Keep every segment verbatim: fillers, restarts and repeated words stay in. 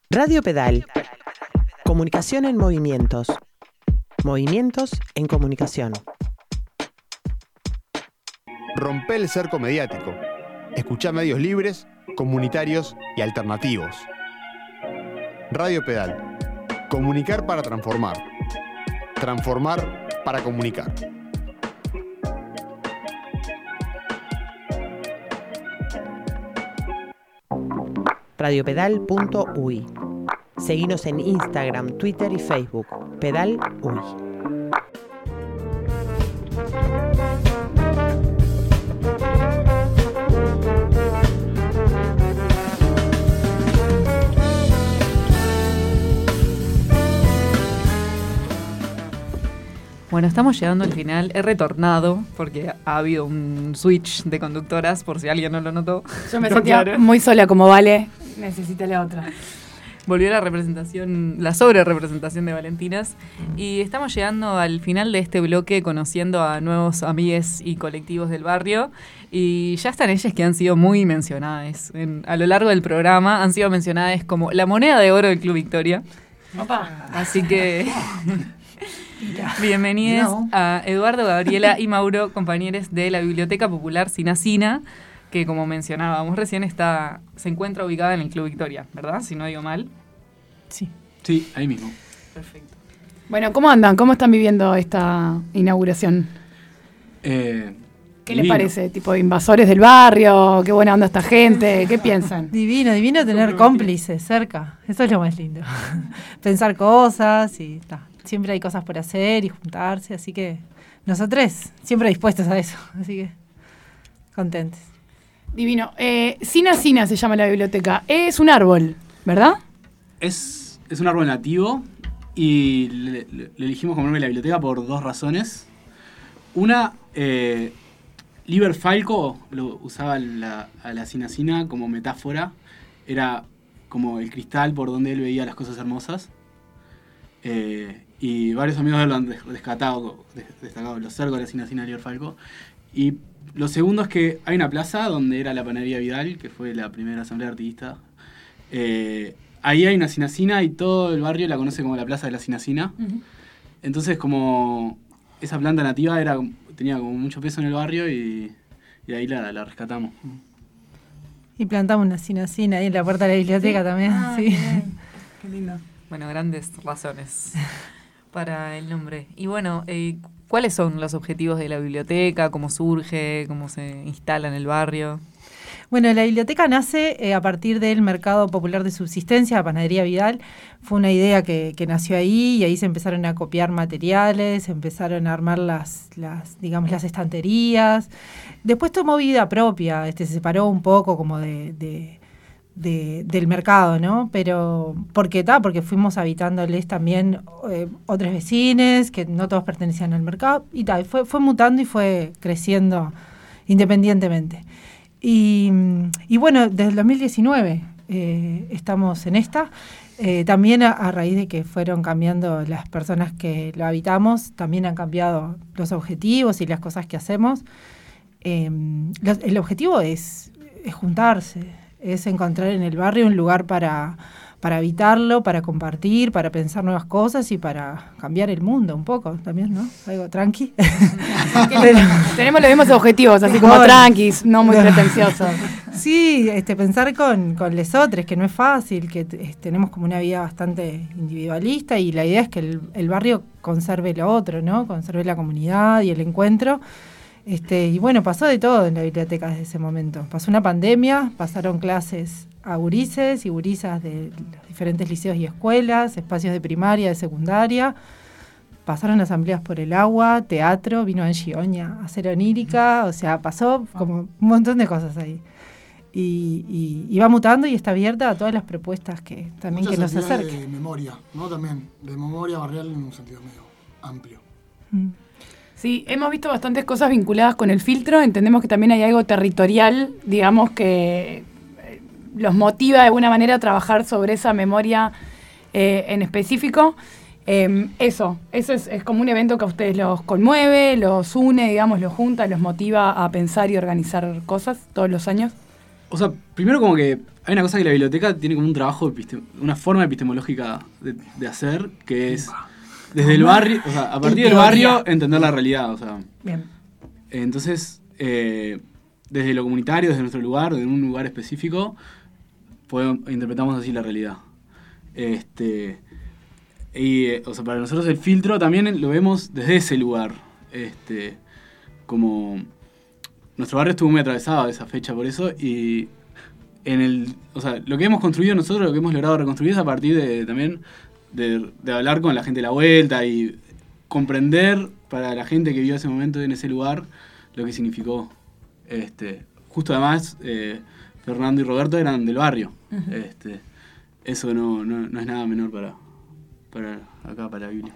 Radio Pedal. Comunicación en movimientos. Movimientos en comunicación. Rompe el cerco mediático. Escuchá medios libres, comunitarios y alternativos. Radio Pedal. Comunicar para transformar. Transformar para comunicar. radiopedal punto u i. Seguinos en Instagram, Twitter y Facebook. Pedal U I. Bueno, estamos llegando al final. He retornado porque ha habido un switch de conductoras, por si alguien no lo notó. Yo me sentía claro. muy sola, como Vale. Necesité la otra. Volvió la representación, la sobre representación de Valentinas. Y estamos llegando al final de este bloque conociendo a nuevos amigues y colectivos del barrio. Y ya están ellas que han sido muy mencionadas. En, a lo largo del programa han sido mencionadas como la moneda de oro del Club Victoria. Opa. Así que... bienvenidos no. a Eduardo, Gabriela y Mauro, compañeros de la Biblioteca Popular Sinacina, que como mencionábamos recién está se encuentra ubicada en el Club Victoria, ¿verdad? Si no digo mal. Sí. Sí, ahí mismo. Perfecto. Bueno, ¿cómo andan? ¿Cómo están viviendo esta inauguración? Eh, ¿Qué divino. les parece? ¿Tipo invasores del barrio? ¿Qué buena onda esta gente? ¿Qué piensan? Divino, divino tener cómplices cerca. Eso es lo más lindo. Pensar cosas y ta. Siempre hay cosas por hacer y juntarse, así que nosotros siempre dispuestos a eso, así que contentes. Divino. Eh, Sinacina se llama la biblioteca. Es un árbol, ¿verdad? Es, es un árbol nativo y le, le, le elegimos como nombre de la biblioteca por dos razones. Una, eh, Liber Falco lo usaba la, a la Sinacina como metáfora. Era como el cristal por donde él veía las cosas hermosas. Eh, y varios amigos lo han rescatado, destacado los cercos de la Sinacina Liber Falco. Y lo segundo es que hay una plaza donde era la Panadería Vidal, que fue la primera asamblea artista. Eh, ahí hay una Sinacina y todo el barrio la conoce como la Plaza de la Sinacina. Uh-huh. Entonces, como esa planta nativa era tenía como mucho peso en el barrio y, y ahí la, la rescatamos. Y plantamos una Sinacina ahí en la puerta de la biblioteca, ¿sí? También. Ah, sí. Qué lindo. Bueno, grandes razones para el nombre. Y bueno, eh, ¿cuáles son los objetivos de la biblioteca? ¿Cómo surge? ¿Cómo se instala en el barrio? Bueno, la biblioteca nace eh, a partir del Mercado Popular de Subsistencia, la Panadería Vidal. Fue una idea que, que nació ahí y ahí se empezaron a copiar materiales, se empezaron a armar las, las, digamos, las estanterías. Después tomó vida propia, este, se separó un poco como de... de De, del mercado, ¿no? Pero, ¿por qué tal? Porque fuimos habitándoles también eh, otros vecinos que no todos pertenecían al mercado y tal, fue, fue mutando y fue creciendo independientemente. Y, y bueno, desde el dos mil diecinueve eh, estamos en esta, eh, también a, a raíz de que fueron cambiando las personas que lo habitamos, también han cambiado los objetivos y las cosas que hacemos. Eh, los, el objetivo es, es juntarse, es encontrar en el barrio un lugar para, para habitarlo, para compartir, para pensar nuevas cosas y para cambiar el mundo un poco también, ¿no? Algo tranqui. Pero, tenemos los mismos objetivos, así como tranquis, no muy pretenciosos. Sí, este, pensar con, con lesotres, que no es fácil, que t- tenemos como una vida bastante individualista y la idea es que el, el barrio conserve lo otro, ¿no? Conserve la comunidad y el encuentro. Este, y bueno, pasó de todo en la biblioteca desde ese momento. Pasó una pandemia, pasaron clases a gurises y gurisas de los diferentes liceos y escuelas, espacios de primaria, de secundaria. Pasaron asambleas por el agua, teatro, vino Angie Oña a hacer onírica, o sea, pasó como un montón de cosas ahí. Y, y, y va mutando y está abierta a todas las propuestas que también muchas que nos acerquen. De memoria, ¿no? También, de memoria barrial en un sentido medio amplio. Mm. Sí, hemos visto bastantes cosas vinculadas con el filtro. Entendemos que también hay algo territorial, digamos, que los motiva de alguna manera a trabajar sobre esa memoria eh, en específico. Eh, eso, eso es, es como un evento que a ustedes los conmueve, los une, digamos, los junta, los motiva a pensar y organizar cosas todos los años. O sea, primero como que hay una cosa que la biblioteca tiene como un trabajo, episte- una forma epistemológica de, de hacer, que es desde el barrio, o sea, a partir del barrio entender la realidad, o sea. Bien. Entonces, eh, desde lo comunitario, desde nuestro lugar, desde un lugar específico, podemos, interpretamos así la realidad. Este, y, eh, o sea, para nosotros el filtro también lo vemos desde ese lugar. Este, como nuestro barrio estuvo muy atravesado de esa fecha por eso, y en el, o sea, lo que hemos construido nosotros, lo que hemos logrado reconstruir es a partir de también de, de hablar con la gente de la vuelta y comprender para la gente que vivió ese momento en ese lugar lo que significó. Este, justo además, eh, Fernando y Roberto eran del barrio. Uh-huh. Este, eso no, no, no es nada menor para, para acá, para la Biblia.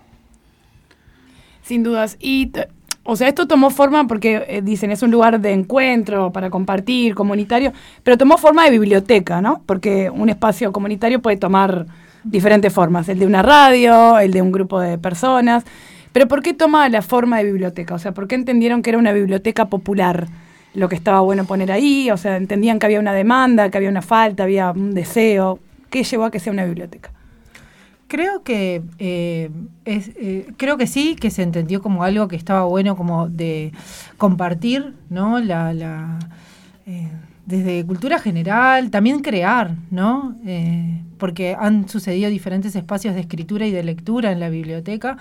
Sin dudas. Y, t- o sea, esto tomó forma porque eh, dicen es un lugar de encuentro para compartir, comunitario, pero tomó forma de biblioteca, ¿no? Porque un espacio comunitario puede tomar diferentes formas, el de una radio, el de un grupo de personas. Pero ¿por qué toma la forma de biblioteca? O sea, ¿por qué entendieron que era una biblioteca popular lo que estaba bueno poner ahí? O sea, ¿entendían que había una demanda, que había una falta, había un deseo? ¿Qué llevó a que sea una biblioteca? Creo que eh, es, eh, creo que sí, que se entendió como algo que estaba bueno como de compartir, ¿no? La, la eh, desde cultura general, también crear, ¿no? Eh, porque han sucedido diferentes espacios de escritura y de lectura en la biblioteca.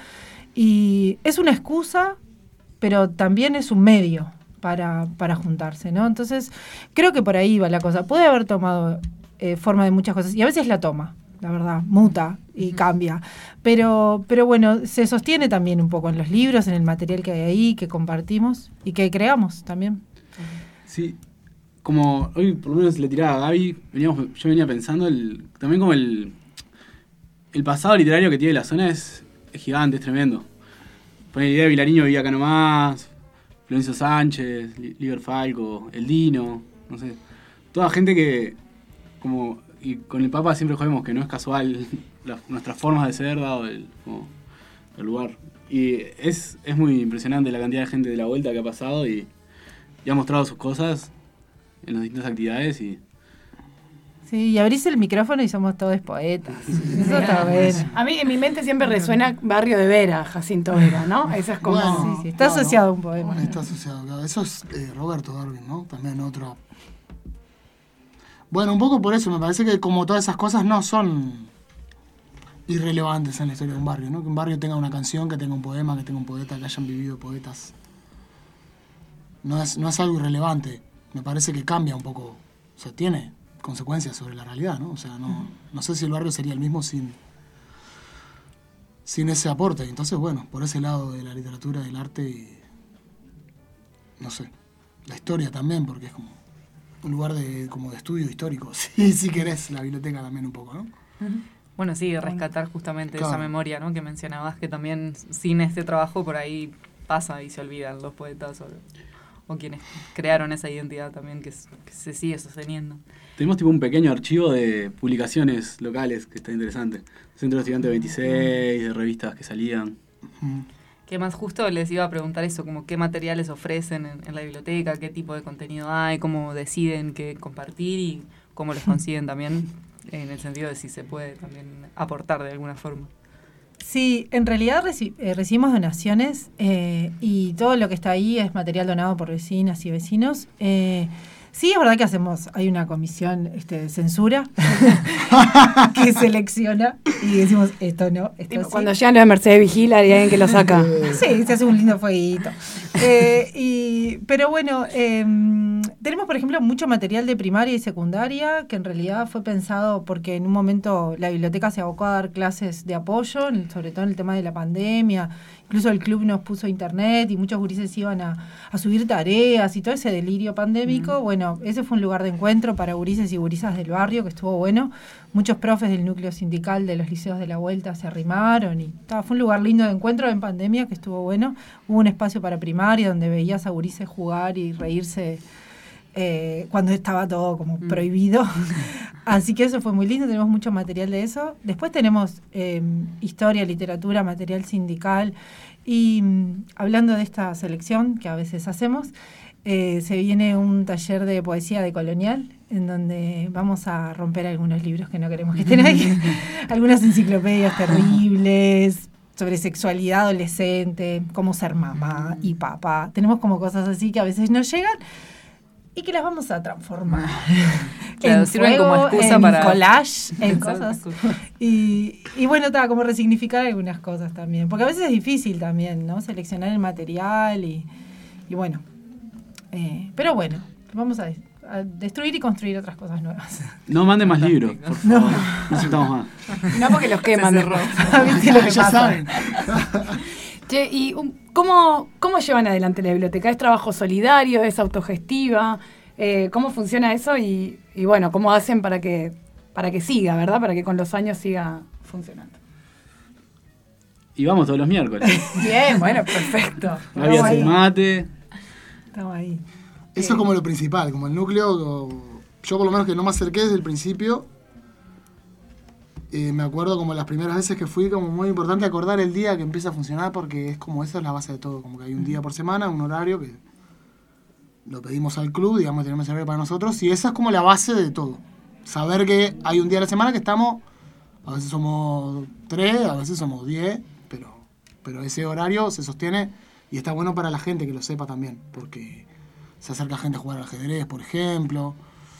Y es una excusa, pero también es un medio para, para juntarse, ¿no? Entonces, creo que por ahí va la cosa. Puede haber tomado eh, forma de muchas cosas, y a veces la toma, la verdad, muta y uh-huh. cambia. Pero, pero bueno, se sostiene también un poco en los libros, en el material que hay ahí, que compartimos y que creamos también. Sí, como hoy por lo menos le tiraba a Gaby, veníamos, yo venía pensando, el, también como el, el pasado literario que tiene la zona es... es gigante, es tremendo. Poner la idea de Vilariño vivía acá nomás, Florencio Sánchez, Liber Falco, El Dino, no sé. Toda gente que, como, y con el Papa siempre jodemos que no es casual la, nuestras formas de ser dado el, como, el lugar. Y es, es muy impresionante la cantidad de gente de la vuelta que ha pasado y, y ha mostrado sus cosas en las distintas actividades y... Sí, y abrís el micrófono y somos todos poetas. Eso está bueno. A mí en mi mente siempre resuena Barrio de Vera, Jacinto Vera, ¿no? Eso es como... Bueno, sí, sí, está claro, asociado a un poema. Bueno, está asociado, claro. Eso es eh, Roberto Darwin, ¿no? También otro... Bueno, un poco por eso, me parece que como todas esas cosas no son irrelevantes en la historia de un barrio, ¿no? Que un barrio tenga una canción, que tenga un poema, que tenga un poeta, que hayan vivido poetas. No es, no es algo irrelevante. Me parece que cambia un poco. O sea, tiene... consecuencias sobre la realidad, ¿no? O sea, no, no sé si el barrio sería el mismo sin, sin ese aporte. Entonces, bueno, por ese lado de la literatura, del arte y, no sé, la historia también, porque es como un lugar de, como de estudio histórico. Sí, si querés, la biblioteca también un poco, ¿no? Bueno, sí, rescatar justamente claro. esa memoria, ¿no? Que mencionabas, que también sin este trabajo por ahí pasa y se olvidan los poetas o, o quienes crearon esa identidad también que, que se sigue sosteniendo. Tenemos tipo un pequeño archivo de publicaciones locales que está interesante. Centro Estudiante veintiséis, de revistas que salían. Uh-huh. Que más justo les iba a preguntar eso, como qué materiales ofrecen en, en la biblioteca, qué tipo de contenido hay, cómo deciden qué compartir y cómo los consiguen también, en el sentido de si se puede también aportar de alguna forma. Sí, en realidad reci- eh, recibimos donaciones eh, y todo lo que está ahí es material donado por vecinas y vecinos. Eh, Sí, es verdad que hacemos, hay una comisión este, de censura que selecciona y decimos esto no, esto Tipo, sí. cuando llegan los de Mercedes Vigila y hay alguien que lo saca. Sí, se hace un lindo fueguito. Eh, y, pero bueno, eh, tenemos por ejemplo mucho material de primaria y secundaria que en realidad fue pensado porque en un momento la biblioteca se abocó a dar clases de apoyo, sobre todo en el tema de la pandemia. Incluso el club nos puso internet y muchos gurises iban a, a subir tareas y todo ese delirio pandémico. Mm. Bueno, ese fue un lugar de encuentro para gurises y gurisas del barrio que estuvo bueno. Muchos profes del núcleo sindical de los liceos de la vuelta se arrimaron y estaba, fue un lugar lindo de encuentro en pandemia que estuvo bueno. Hubo un espacio para primaria donde veías a gurises jugar y reírse eh, cuando estaba todo como mm. prohibido. Así que eso fue muy lindo, tenemos mucho material de eso. Después tenemos eh, historia, literatura, material sindical. Y mm, hablando de esta selección que a veces hacemos, eh, se viene un taller de poesía de colonial, en donde vamos a romper algunos libros que no queremos que estén ahí, algunas enciclopedias terribles sobre sexualidad adolescente, cómo ser mamá y papá. Tenemos como cosas así que a veces nos llegan y que las vamos a transformar. Claro, en sirven fuego, como excusa en para collage, en pensar cosas. otras cosas. Y, y bueno, está como resignificar algunas cosas también, porque a veces es difícil también, ¿no? Seleccionar el material y, y bueno. Eh, pero bueno, vamos a, a destruir y construir otras cosas nuevas. No manden más libros, por favor. No necesitamos más. No, porque los queman después. ¿Viste lo que Ya pasa? saben. Che, ¿y um, cómo, cómo llevan adelante la biblioteca? ¿Es trabajo solidario? ¿Es autogestiva? Eh, ¿Cómo funciona eso? Y, y bueno, ¿cómo hacen para que, para que siga, verdad? Para que con los años siga funcionando. Y vamos todos los miércoles. Bien, bueno, perfecto. Gaby hace el mate. Estamos ahí. Eso es como lo principal, como el núcleo. Yo por lo menos que no me acerqué desde el principio. Eh, me acuerdo como las primeras veces que fui, como muy importante acordar el día que empieza a funcionar, porque es como esa es la base de todo, como que hay un día por semana, un horario que lo pedimos al club, digamos, tenemos el horario para nosotros, y esa es como la base de todo. Saber que hay un día a la semana que estamos, a veces somos tres, a veces somos diez, pero, pero ese horario se sostiene y está bueno para la gente que lo sepa también, porque se acerca gente a jugar al ajedrez, por ejemplo.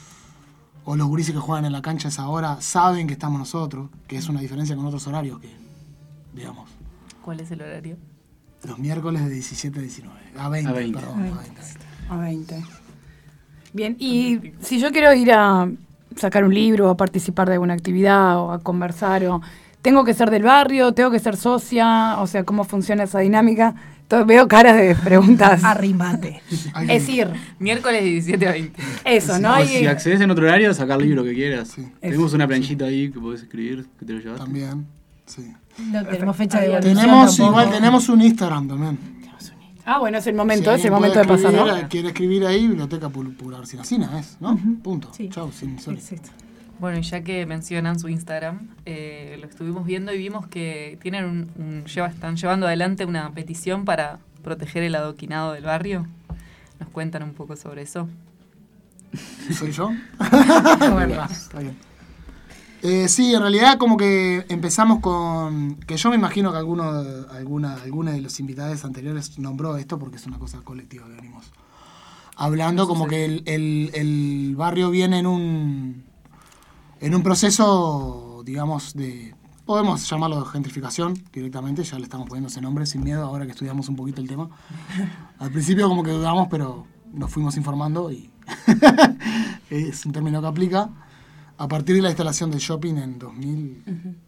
O los gurises que juegan en la cancha a esa hora saben que estamos nosotros, que es una diferencia con otros horarios que, digamos, ¿Cuál es el horario? los miércoles de diecisiete a diecinueve. A veinte, A veinte. perdón. A A veinte. veinte. A veinte. Bien, y si yo quiero ir a sacar un libro, a participar de alguna actividad, o a conversar, o tengo que ser del barrio, tengo que ser socia, o sea, ¿cómo funciona esa dinámica? Todo, veo caras de preguntas. Arrimate. Hay Es que- ir, Miércoles diecisiete a veinte. eso, ¿no? O Hay, si accedes en otro horario, sacar el libro que quieras. Sí. Tenemos una planchita ahí que podés escribir, que te lo llevaste. También, sí. No tenemos fecha de evolución Tenemos, tampoco. igual tenemos un Instagram también. Ah, bueno, es el momento, Si es el alguien momento de puede pasarlo. escribir, quiere escribir ahí, Biblioteca Popular Sinacina, es, ¿no? Punto. Sí. Chau, sin sol. Exacto. Bueno, y ya que mencionan su Instagram, eh, lo estuvimos viendo y vimos que tienen un, un- lleva, están llevando adelante una petición para proteger el adoquinado del barrio. ¿Nos cuentan un poco sobre eso? ¿Soy yo? Bueno, está bien. Eh, sí, en realidad como que empezamos con... Que yo me imagino que alguno, alguna, alguna de los invitados anteriores nombró esto porque es una cosa colectiva que venimos hablando, como que el, el, el barrio viene en un, en un proceso, digamos, de... Podemos llamarlo de gentrificación directamente, ya le estamos poniendo ese nombre sin miedo ahora que estudiamos un poquito el tema. Al principio como que dudamos, pero nos fuimos informando y es un término que aplica. A partir de la instalación del shopping en dos mil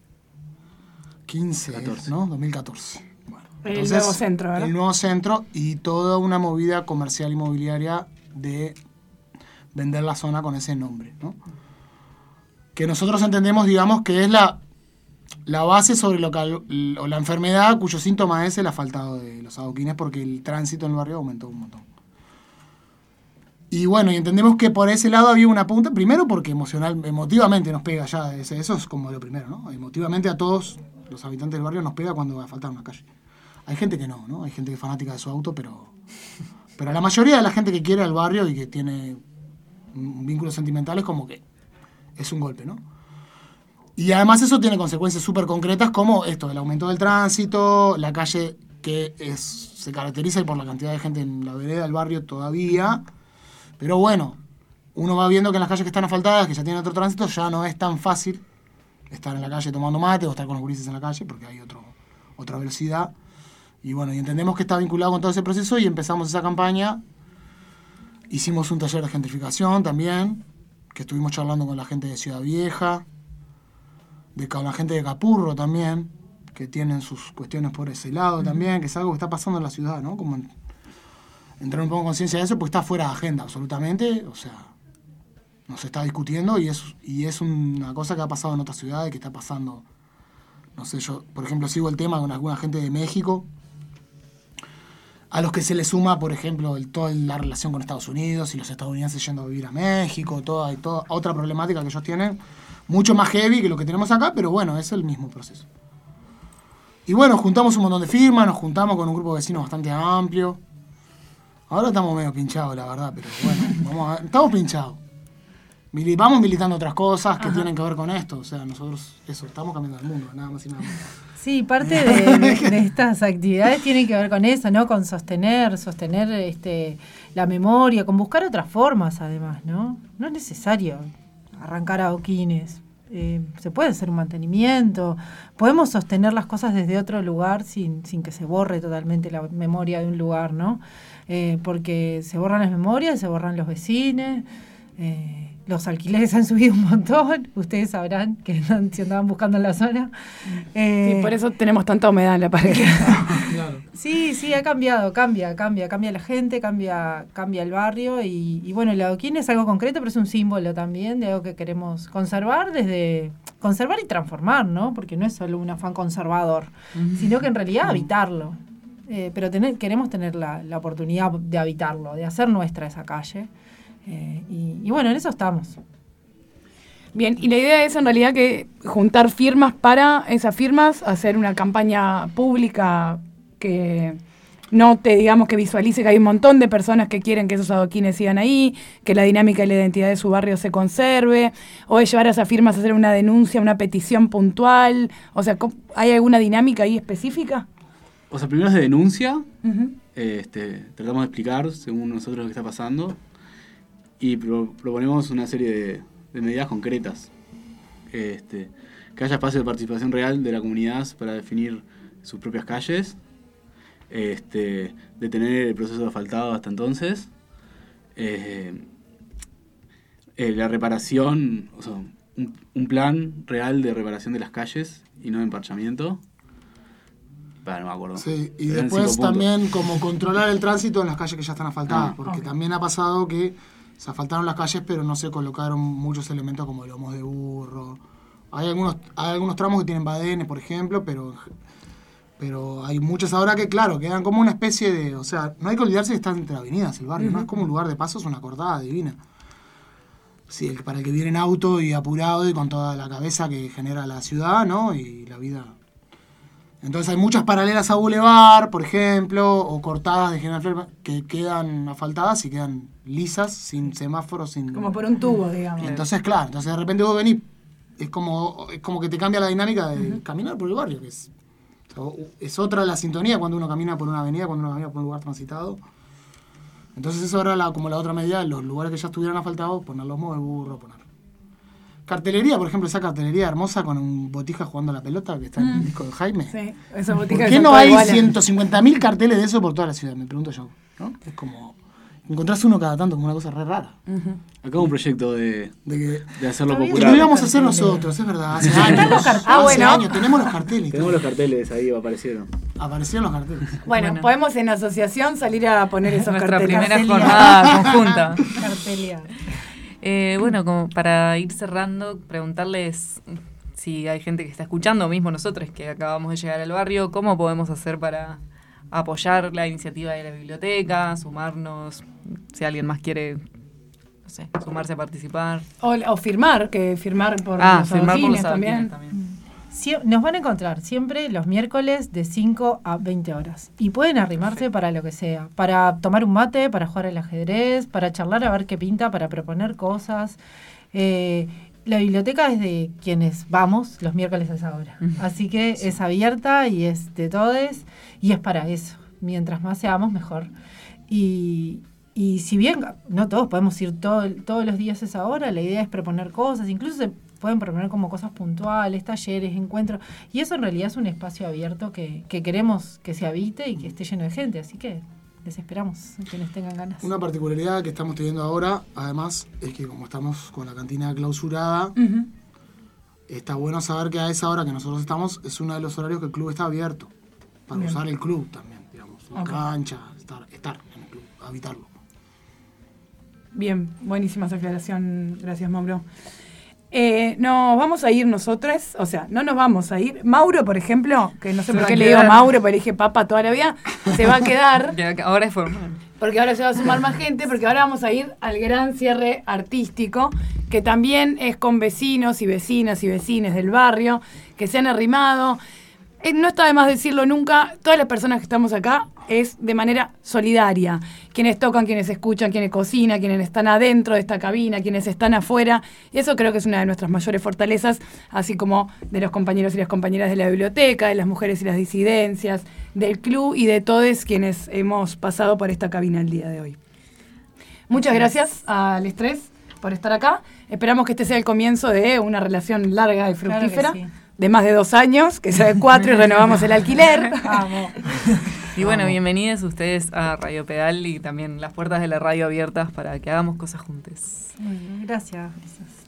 quince, catorce. ¿no? dos mil catorce. Bueno, El nuevo centro, ¿verdad? El nuevo centro y toda una movida comercial inmobiliaria de vender la zona con ese nombre, ¿no? Que nosotros entendemos, digamos, que es la, la base sobre lo que, o la enfermedad cuyo síntoma es el asfaltado de los adoquines, porque el tránsito en el barrio aumentó un montón. Y bueno, y entendemos que por ese lado había una punta, primero porque emocional, emotivamente nos pega ya, ese- eso es como lo primero, ¿no? Emotivamente a todos los habitantes del barrio nos pega cuando asfaltan una calle. Hay gente que no, ¿no? Hay gente que es fanática de su auto, pero, pero la mayoría de la gente que quiere al barrio y que tiene un vínculo sentimental es como que es un golpe, ¿no? Y además eso tiene consecuencias súper concretas como esto, el aumento del tránsito, la calle que es, se caracteriza por la cantidad de gente en la vereda del barrio todavía. Pero bueno, uno va viendo que en las calles que están asfaltadas, que ya tienen otro tránsito, ya no es tan fácil estar en la calle tomando mate o estar con los gurises en la calle porque hay otro, otra velocidad. Y bueno, y entendemos que está vinculado con todo ese proceso y empezamos esa campaña. Hicimos un taller de gentrificación también, que estuvimos charlando con la gente de Ciudad Vieja, de, con la gente de Capurro también, que tienen sus cuestiones por ese lado también, que es algo que está pasando en la ciudad, ¿no? Como en- entrar un poco en conciencia de eso, pues está fuera de agenda absolutamente, o sea, no se está discutiendo y es, y es una cosa que ha pasado en otras ciudades, que está pasando, no sé, yo, por ejemplo, sigo el tema con alguna gente de México, a los que se le suma, por ejemplo, el, toda la relación con Estados Unidos y los estadounidenses yendo a vivir a México, toda, y toda otra problemática que ellos tienen, mucho más heavy que lo que tenemos acá, pero bueno, es el mismo proceso. Y bueno, juntamos un montón de firmas, nos juntamos con un grupo de vecinos bastante amplio. Ahora estamos medio pinchados, la verdad, pero bueno, vamos a, estamos pinchados. Mili, vamos militando otras cosas que Ajá. tienen que ver con esto. O sea, nosotros, eso, estamos cambiando el mundo, nada más y nada más. Sí, parte de, de, de estas actividades tienen que ver con eso, ¿no? Con sostener, sostener este, la memoria, con buscar otras formas, además, ¿no? No es necesario arrancar adoquines. Eh, se puede hacer un mantenimiento, podemos sostener las cosas desde otro lugar sin, sin que se borre totalmente la memoria de un lugar, ¿no? Eh, porque se borran las memorias, se borran los vecinos, eh, los alquileres han subido un montón, ustedes sabrán que andan, si andaban buscando en la zona. Eh, sí, por eso tenemos tanta humedad en la pared. Claro. Sí, sí, ha cambiado, cambia, cambia, cambia la gente, cambia, cambia el barrio y, y bueno, el adoquín es algo concreto, pero es un símbolo también de algo que queremos conservar desde, conservar y transformar, ¿no? Porque no es solo un afán conservador, uh-huh. sino que en realidad habitarlo. Eh, pero tener, queremos tener la, la oportunidad de habitarlo, de hacer nuestra esa calle. Eh, y, y bueno, en eso estamos. Bien, y la idea es en realidad que juntar firmas para esas firmas, hacer una campaña pública que note, digamos, que visualice que hay un montón de personas que quieren que esos adoquines sigan ahí, que la dinámica y la identidad de su barrio se conserve, o es llevar a esas firmas a hacer una denuncia, una petición puntual. O sea, ¿hay alguna dinámica ahí específica? O sea, primero es de denuncia, uh-huh. este, tratamos de explicar según nosotros lo que está pasando. Y pro, proponemos una serie de, de medidas concretas. Este, que haya espacio de participación real de la comunidad para definir sus propias calles. Este, detener el proceso de asfaltado hasta entonces. Eh, eh, la reparación, o sea, un, un plan real de reparación de las calles y no de emparchamiento. Bah, no me acuerdo. Sí, y Eran después también como controlar el tránsito en las calles que ya están asfaltadas. Ah, porque okay. también ha pasado que se asfaltaron las calles, pero no se colocaron muchos elementos como lomos de burro. Hay algunos hay algunos tramos que tienen badenes, por ejemplo, pero pero hay muchos ahora que, claro, quedan como una especie de... O sea, no hay que olvidarse que están entre avenidas el barrio, uh-huh. no es como un lugar de paso, es una cortada divina. Sí, para el que viene en auto y apurado y con toda la cabeza que genera la ciudad, ¿no? Y la vida... Entonces hay muchas paralelas a Boulevard, por ejemplo, o cortadas de General Flores que quedan asfaltadas y quedan lisas, sin semáforos, sin... Como por un tubo, digamos. Y entonces, claro, entonces de repente vos venís, es como, es como que te cambia la dinámica de uh-huh. caminar por el barrio, que es, o sea, es otra la sintonía cuando uno camina por una avenida, cuando uno camina por un lugar transitado. Entonces eso era la, como la otra medida, los lugares que ya estuvieran asfaltados, poner los modos de burro, poner... Cartelería, por ejemplo, esa cartelería hermosa con un Botija jugando a la pelota que está en el mm. disco de Jaime. Sí, esa Botija. ¿Por qué no hay ciento cincuenta mil carteles de eso por toda la ciudad? Me pregunto yo, ¿no? Es como... Encontrás uno cada tanto como una cosa re rara. Uh-huh. Acá un proyecto de, de, que, de hacerlo popular. popular. Lo íbamos a hacer nosotros, es verdad. Hace años. Ah, bueno. Hace años. Tenemos los carteles. Tenemos los carteles, ahí aparecieron. Aparecieron los carteles. Bueno, bueno, podemos en asociación salir a poner esos Nuestra carteles. Nuestra primera jornada conjunta. Cartelia. Eh, bueno, como para ir cerrando, preguntarles si hay gente que está escuchando, mismo nosotros que acabamos de llegar al barrio, ¿cómo podemos hacer para apoyar la iniciativa de la biblioteca, sumarnos, si alguien más quiere, no sé, sumarse a participar? O, o firmar, que firmar por ah, los firmar por los también. también. Sí, nos van a encontrar siempre los miércoles de cinco a veinte horas. Y pueden arrimarse para lo que sea. Para tomar un mate, para jugar al ajedrez, para charlar a ver qué pinta, para proponer cosas. Eh, la biblioteca es de quienes vamos los miércoles a esa hora. Así que sí. Es abierta y es de todos. Y es para eso. Mientras más seamos, mejor. Y... Y si bien no todos podemos ir todo, todos los días a esa hora, la idea es proponer cosas, incluso se pueden proponer como cosas puntuales, talleres, encuentros, y eso en realidad es un espacio abierto que, que queremos que se habite y que esté lleno de gente, así que les esperamos a quienes tengan ganas. Una particularidad que estamos teniendo ahora, además, es que como estamos con la cantina clausurada, uh-huh. está bueno saber que a esa hora que nosotros estamos es uno de los horarios que el club está abierto, para Bien. usar el club también, digamos, la okay. cancha, estar, estar en el club, habitarlo. Bien, buenísima esa aclaración, gracias Mauro. Eh, nos vamos a ir nosotros, o sea, no nos vamos a ir. Mauro, por ejemplo, que no sé se por qué le digo Mauro, porque le dije papa toda la vida, se va a quedar. Ahora es formal. Porque ahora se va a sumar más gente, porque ahora vamos a ir al gran cierre artístico, que también es con vecinos y vecinas y vecines del barrio, que se han arrimado. Eh, no está de más decirlo nunca, todas las personas que estamos acá es de manera solidaria. Quienes tocan, quienes escuchan, quienes cocinan, quienes están adentro de esta cabina, quienes están afuera. Y eso creo que es una de nuestras mayores fortalezas, así como de los compañeros y las compañeras de la biblioteca, de las mujeres y las disidencias, del club y de todos quienes hemos pasado por esta cabina el día de hoy. Muchas gracias al Estrés por estar acá. Esperamos que este sea el comienzo de una relación larga y fructífera. Claro que sí. De más de dos años, que sea de cuatro y renovamos el alquiler. Vamos. Y bueno, bienvenidos ustedes a Radio Pedal y también las puertas de la radio abiertas para que hagamos cosas juntas. Muy bien, gracias.